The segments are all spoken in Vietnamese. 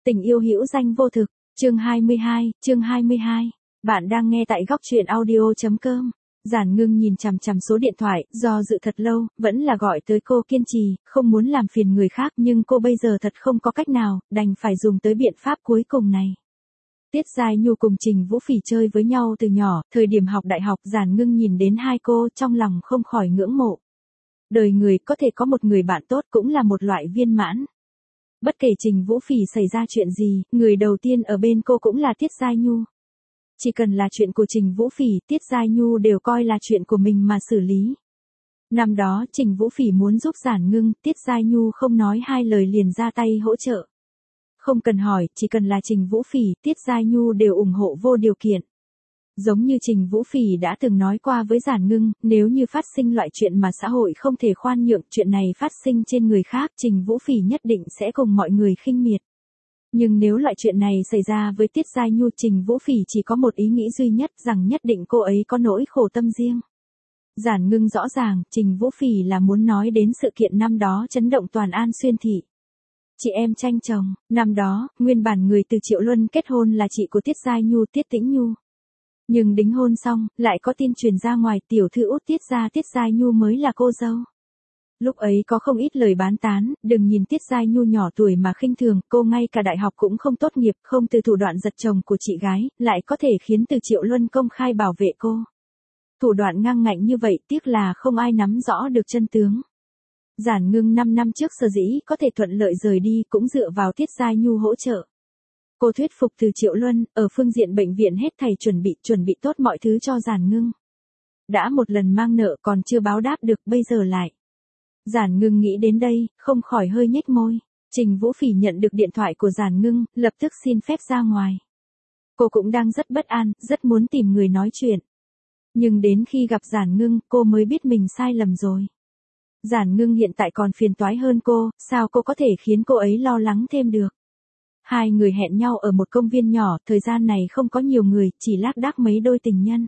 Tình yêu hữu danh vô thực, chương 22. Bạn đang nghe tại góc truyện audio.com. Giản Ngưng nhìn chằm chằm số điện thoại, do dự thật lâu, vẫn là gọi tới cô, kiên trì, không muốn làm phiền người khác, nhưng cô bây giờ thật không có cách nào, đành phải dùng tới biện pháp cuối cùng này. Tiết Giai Nhu cùng Trình Vũ Phỉ chơi với nhau từ nhỏ, thời điểm học đại học, Giản Ngưng nhìn đến hai cô, trong lòng không khỏi ngưỡng mộ. Đời người có thể có một người bạn tốt cũng là một loại viên mãn. Bất kể Trình Vũ Phỉ xảy ra chuyện gì, người đầu tiên ở bên cô cũng là Tiết Giai Nhu. Chỉ cần là chuyện của Trình Vũ Phỉ, Tiết Giai Nhu đều coi là chuyện của mình mà xử lý. Năm đó, Trình Vũ Phỉ muốn giúp Giản Ngưng, Tiết Giai Nhu không nói hai lời liền ra tay hỗ trợ. Không cần hỏi, chỉ cần là Trình Vũ Phỉ, Tiết Giai Nhu đều ủng hộ vô điều kiện. Giống như Trình Vũ Phỉ đã từng nói qua với Giản Ngưng, nếu như phát sinh loại chuyện mà xã hội không thể khoan nhượng, chuyện này phát sinh trên người khác, Trình Vũ Phỉ nhất định sẽ cùng mọi người khinh miệt. Nhưng nếu loại chuyện này xảy ra với Tiết Giai Nhu, Trình Vũ Phỉ chỉ có một ý nghĩ duy nhất, rằng nhất định cô ấy có nỗi khổ tâm riêng. Giản Ngưng rõ ràng, Trình Vũ Phỉ là muốn nói đến sự kiện năm đó chấn động toàn An Xuyên thị. Chị em tranh chồng, năm đó, nguyên bản người từ Triệu Luân kết hôn là chị của Tiết Giai Nhu, Tiết Tĩnh Nhu. Nhưng đính hôn xong, lại có tin truyền ra ngoài, tiểu thư út Tiết gia Tiết Giai Nhu mới là cô dâu. Lúc ấy có không ít lời bán tán, đừng nhìn Tiết Giai Nhu nhỏ tuổi mà khinh thường, cô ngay cả đại học cũng không tốt nghiệp, không từ thủ đoạn giật chồng của chị gái, lại có thể khiến từ Triệu Luân công khai bảo vệ cô. Thủ đoạn ngang ngạnh như vậy, tiếc là không ai nắm rõ được chân tướng. Giản Ngưng 5 năm trước sở dĩ có thể thuận lợi rời đi cũng dựa vào Tiết Giai Nhu hỗ trợ. Cô thuyết phục từ Triệu Luân, ở phương diện bệnh viện hết thảy chuẩn bị tốt mọi thứ cho Giản Ngưng. Đã một lần mang nợ còn chưa báo đáp được, bây giờ lại. Giản Ngưng nghĩ đến đây, không khỏi hơi nhếch môi. Trình Vũ Phỉ nhận được điện thoại của Giản Ngưng, lập tức xin phép ra ngoài. Cô cũng đang rất bất an, rất muốn tìm người nói chuyện. Nhưng đến khi gặp Giản Ngưng, cô mới biết mình sai lầm rồi. Giản Ngưng hiện tại còn phiền toái hơn cô, sao cô có thể khiến cô ấy lo lắng thêm được. Hai người hẹn nhau ở một công viên nhỏ, thời gian này không có nhiều người, chỉ lác đác mấy đôi tình nhân.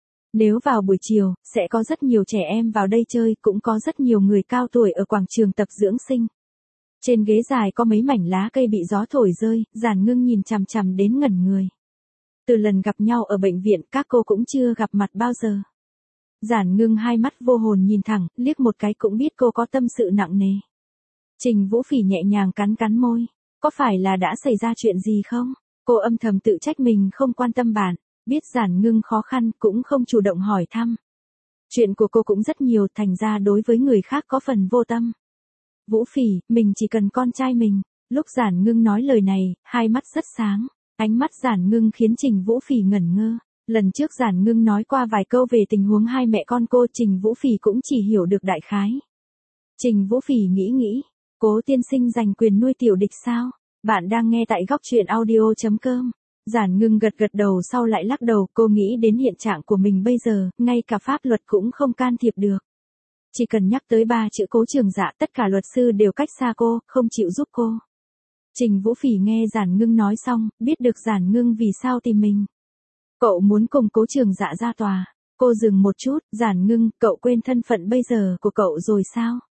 Nếu vào buổi chiều, sẽ có rất nhiều trẻ em vào đây chơi, cũng có rất nhiều người cao tuổi ở quảng trường tập dưỡng sinh. Trên ghế dài có mấy mảnh lá cây bị gió thổi rơi, Giản Ngưng nhìn chằm chằm đến ngẩn người. Từ lần gặp nhau ở bệnh viện, các cô cũng chưa gặp mặt bao giờ. Giản Ngưng hai mắt vô hồn nhìn thẳng, liếc một cái cũng biết cô có tâm sự nặng nề. Trình Vũ Phỉ nhẹ nhàng cắn môi. Có phải là đã xảy ra chuyện gì không? Cô âm thầm tự trách mình không quan tâm bạn, biết Giản Ngưng khó khăn cũng không chủ động hỏi thăm. Chuyện của cô cũng rất nhiều, thành ra đối với người khác có phần vô tâm. Vũ Phỉ, mình chỉ cần con trai mình. Lúc Giản Ngưng nói lời này, hai mắt rất sáng. Ánh mắt Giản Ngưng khiến Trình Vũ Phỉ ngẩn ngơ. Lần trước Giản Ngưng nói qua vài câu về tình huống hai mẹ con cô, Trình Vũ Phỉ cũng chỉ hiểu được đại khái. Trình Vũ Phỉ nghĩ, Cố tiên sinh giành quyền nuôi tiểu địch sao? Bạn đang nghe tại góc truyện audio.com. Giản Ngưng gật đầu sau lại lắc đầu, cô nghĩ đến hiện trạng của mình bây giờ, ngay cả pháp luật cũng không can thiệp được. Chỉ cần nhắc tới 3 chữ Cố Trường Dạ, tất cả luật sư đều cách xa cô, không chịu giúp cô. Trình Vũ Phỉ nghe Giản Ngưng nói xong, biết được Giản Ngưng vì sao tìm mình. Cậu muốn cùng Cố Trường Dạ ra tòa. Cô dừng một chút, Giản Ngưng, cậu quên thân phận bây giờ của cậu rồi sao?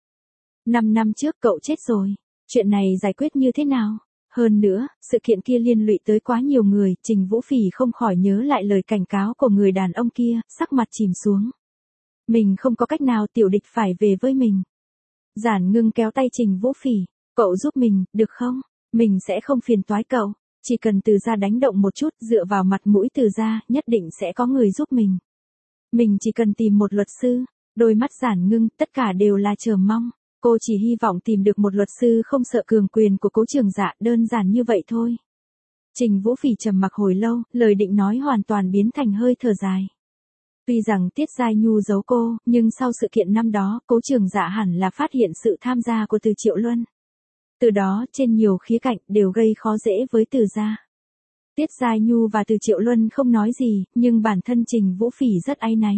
5 năm trước cậu chết rồi. Chuyện này giải quyết như thế nào? Hơn nữa, sự kiện kia liên lụy tới quá nhiều người, Trình Vũ Phỉ không khỏi nhớ lại lời cảnh cáo của người đàn ông kia, sắc mặt chìm xuống. Mình không có cách nào, tiểu địch phải về với mình. Giản Ngưng kéo tay Trình Vũ Phỉ, cậu giúp mình, được không? Mình sẽ không phiền toái cậu, chỉ cần Từ gia đánh động một chút, dựa vào mặt mũi Từ gia, nhất định sẽ có người giúp mình. Mình chỉ cần tìm một luật sư. Đôi mắt Giản Ngưng, tất cả đều là chờ mong. Cô chỉ hy vọng tìm được một luật sư không sợ cường quyền của Cố Trường Dạ, đơn giản như vậy thôi. Trình Vũ Phỉ trầm mặc hồi lâu, lời định nói hoàn toàn biến thành hơi thở dài. Tuy rằng Tiết Giai Nhu giấu cô, nhưng sau sự kiện năm đó, Cố Trường Dạ hẳn là phát hiện sự tham gia của Từ Triệu Luân. Từ đó, trên nhiều khía cạnh, đều gây khó dễ với Từ gia. Tiết Giai Nhu và Từ Triệu Luân không nói gì, nhưng bản thân Trình Vũ Phỉ rất áy náy.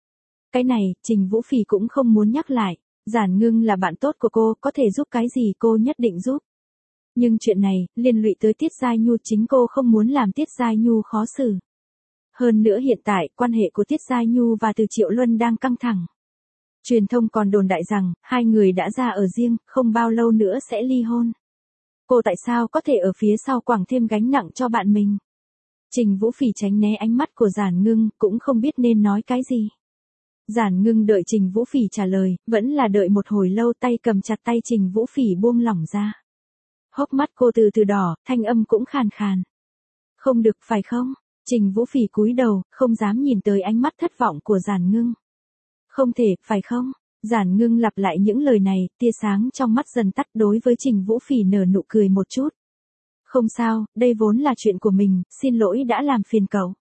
Cái này, Trình Vũ Phỉ cũng không muốn nhắc lại. Giản Ngưng là bạn tốt của cô, có thể giúp cái gì cô nhất định giúp. Nhưng chuyện này, liên lụy tới Tiết Giai Nhu, chính cô không muốn làm Tiết Giai Nhu khó xử. Hơn nữa hiện tại, quan hệ của Tiết Giai Nhu và Từ Triệu Luân đang căng thẳng. Truyền thông còn đồn đại rằng, hai người đã ra ở riêng, không bao lâu nữa sẽ ly hôn. Cô tại sao có thể ở phía sau quẳng thêm gánh nặng cho bạn mình? Trình Vũ Phỉ tránh né ánh mắt của Giản Ngưng, cũng không biết nên nói cái gì. Giản Ngưng đợi Trình Vũ Phỉ trả lời, vẫn là đợi một hồi lâu, tay cầm chặt tay Trình Vũ Phỉ buông lỏng ra. Hốc mắt cô từ từ đỏ, thanh âm cũng khàn khàn. Không được phải không? Trình Vũ Phỉ cúi đầu, không dám nhìn tới ánh mắt thất vọng của Giản Ngưng. Không thể, phải không? Giản Ngưng lặp lại những lời này, tia sáng trong mắt dần tắt, đối với Trình Vũ Phỉ nở nụ cười một chút. Không sao, đây vốn là chuyện của mình, xin lỗi đã làm phiền cậu.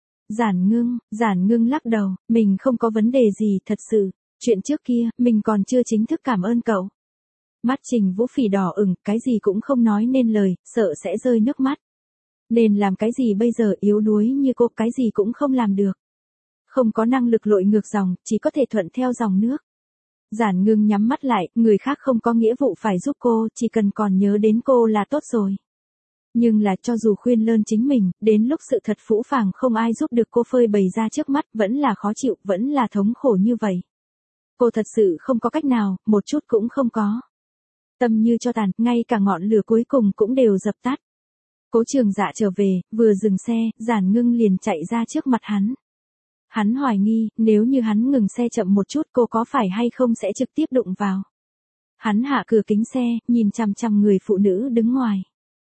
Giản Ngưng lắc đầu, mình không có vấn đề gì, thật sự, chuyện trước kia, mình còn chưa chính thức cảm ơn cậu. Mắt Trình Vũ Phỉ đỏ ửng, cái gì cũng không nói nên lời, sợ sẽ rơi nước mắt. Nên làm cái gì bây giờ, yếu đuối như cô, cái gì cũng không làm được. Không có năng lực lội ngược dòng, chỉ có thể thuận theo dòng nước. Giản Ngưng nhắm mắt lại, người khác không có nghĩa vụ phải giúp cô, chỉ cần còn nhớ đến cô là tốt rồi. Nhưng là cho dù khuyên lơn chính mình, đến lúc sự thật phũ phàng không ai giúp được cô phơi bày ra trước mắt, vẫn là khó chịu, vẫn là thống khổ như vậy. Cô thật sự không có cách nào, một chút cũng không có. Tâm như cho tàn, ngay cả ngọn lửa cuối cùng cũng đều dập tắt. Cố Trường Dạ trở về, vừa dừng xe, Giản Ngưng liền chạy ra trước mặt hắn. Hắn hoài nghi, nếu như hắn ngừng xe chậm một chút, cô có phải hay không sẽ trực tiếp đụng vào. Hắn hạ cửa kính xe, nhìn chằm chằm người phụ nữ đứng ngoài.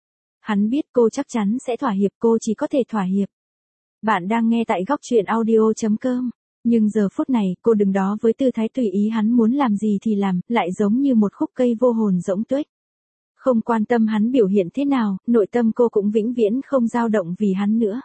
Hắn biết cô chắc chắn sẽ thỏa hiệp, cô chỉ có thể thỏa hiệp. Bạn đang nghe tại góc truyện audio.com. Nhưng giờ phút này, cô đứng đó với tư thái tùy ý, hắn muốn làm gì thì làm, lại giống như một khúc cây vô hồn rỗng tuếch. Không quan tâm hắn biểu hiện thế nào, nội tâm cô cũng vĩnh viễn không dao động vì hắn nữa.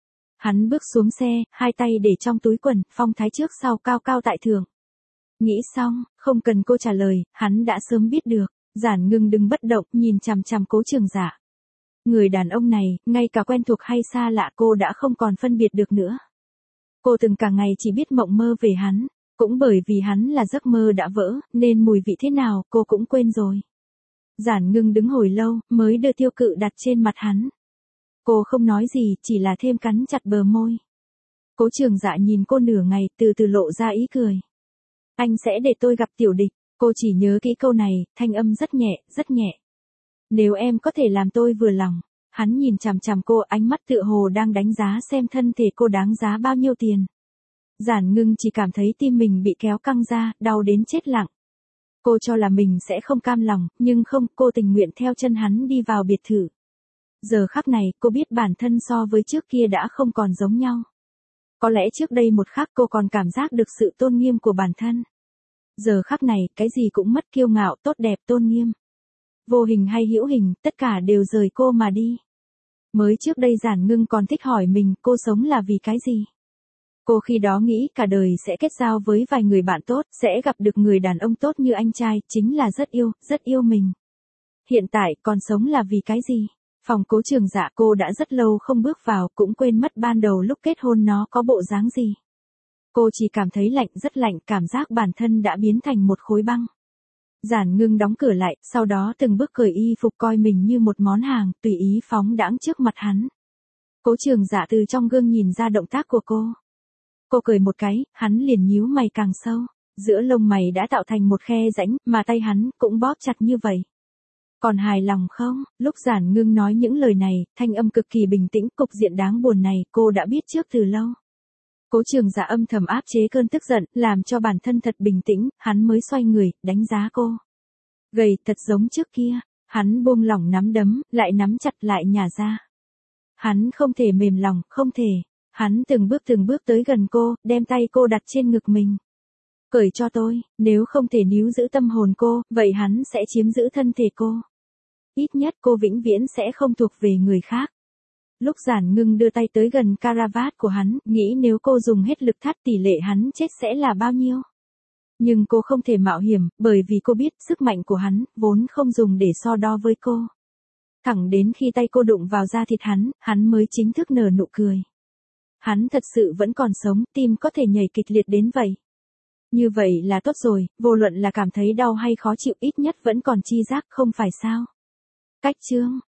Hắn bước xuống xe, hai tay để trong túi quần, phong thái trước sau cao cao tại thượng. Nghĩ xong, không cần cô trả lời, hắn đã sớm biết được. Giản Ngưng đứng bất động, nhìn chằm chằm Cố Trường Dạ. Người đàn ông này, ngay cả quen thuộc hay xa lạ cô đã không còn phân biệt được nữa. Cô từng cả ngày chỉ biết mộng mơ về hắn, cũng bởi vì hắn là giấc mơ đã vỡ, nên mùi vị thế nào cô cũng quên rồi. Giản Ngưng đứng hồi lâu, mới đưa tiêu cự đặt trên mặt hắn. Cô không nói gì, chỉ là thêm cắn chặt bờ môi. Cố Trường Dạ nhìn cô nửa ngày, từ từ lộ ra ý cười. Anh sẽ để tôi gặp tiểu địch, cô chỉ nhớ kỹ câu này, thanh âm rất nhẹ, rất nhẹ. Nếu em có thể làm tôi vừa lòng. Hắn nhìn chằm chằm cô, ánh mắt tựa hồ đang đánh giá xem thân thể cô đáng giá bao nhiêu tiền. Giản Ngưng chỉ cảm thấy tim mình bị kéo căng ra, đau đến chết lặng. Cô cho là mình sẽ không cam lòng, nhưng không, cô tình nguyện theo chân hắn đi vào biệt thự. Giờ khắc này, cô biết bản thân so với trước kia đã không còn giống nhau. Có lẽ trước đây một khắc cô còn cảm giác được sự tôn nghiêm của bản thân. Giờ khắc này, cái gì cũng mất kiêu ngạo, tốt đẹp, tôn nghiêm. Vô hình hay hữu hình, tất cả đều rời cô mà đi. Mới trước đây Giản Ngưng còn thích hỏi mình, cô sống là vì cái gì? Cô khi đó nghĩ cả đời sẽ kết giao với vài người bạn tốt, sẽ gặp được người đàn ông tốt như anh trai, chính là rất yêu mình. Hiện tại, còn sống là vì cái gì? Phòng Cố Trường Dạ cô đã rất lâu không bước vào, cũng quên mất ban đầu lúc kết hôn nó có bộ dáng gì. Cô chỉ cảm thấy lạnh, rất lạnh, cảm giác bản thân đã biến thành một khối băng. Giản Ngưng đóng cửa lại, sau đó từng bước cởi y phục, coi mình như một món hàng, tùy ý phóng đãng trước mặt hắn. Cố Trường Dạ từ trong gương nhìn ra động tác của cô. Cô cười một cái, hắn liền nhíu mày càng sâu. Giữa lông mày đã tạo thành một khe rãnh, mà tay hắn cũng bóp chặt như vậy. Còn hài lòng không? Lúc Giản Ngưng nói những lời này, thanh âm cực kỳ bình tĩnh, cục diện đáng buồn này cô đã biết trước từ lâu. Cố Trường Dạ âm thầm áp chế cơn tức giận, làm cho bản thân thật bình tĩnh, hắn mới xoay người, đánh giá cô. Gầy, thật giống trước kia. Hắn buông lỏng nắm đấm, lại nắm chặt lại nhả ra. Hắn không thể mềm lòng, không thể. Hắn từng bước tới gần cô, đem tay cô đặt trên ngực mình. Cởi cho tôi, nếu không thể níu giữ tâm hồn cô, vậy hắn sẽ chiếm giữ thân thể cô. Ít nhất cô vĩnh viễn sẽ không thuộc về người khác. Lúc Giản Ngưng đưa tay tới gần caravat của hắn, nghĩ nếu cô dùng hết lực thắt tỷ lệ hắn chết sẽ là bao nhiêu. Nhưng cô không thể mạo hiểm, bởi vì cô biết sức mạnh của hắn, vốn không dùng để so đo với cô. Thẳng đến khi tay cô đụng vào da thịt hắn mới chính thức nở nụ cười. Hắn thật sự vẫn còn sống, tim có thể nhảy kịch liệt đến vậy. Như vậy là tốt rồi, vô luận là cảm thấy đau hay khó chịu, ít nhất vẫn còn chi giác, không phải sao. Cách chương.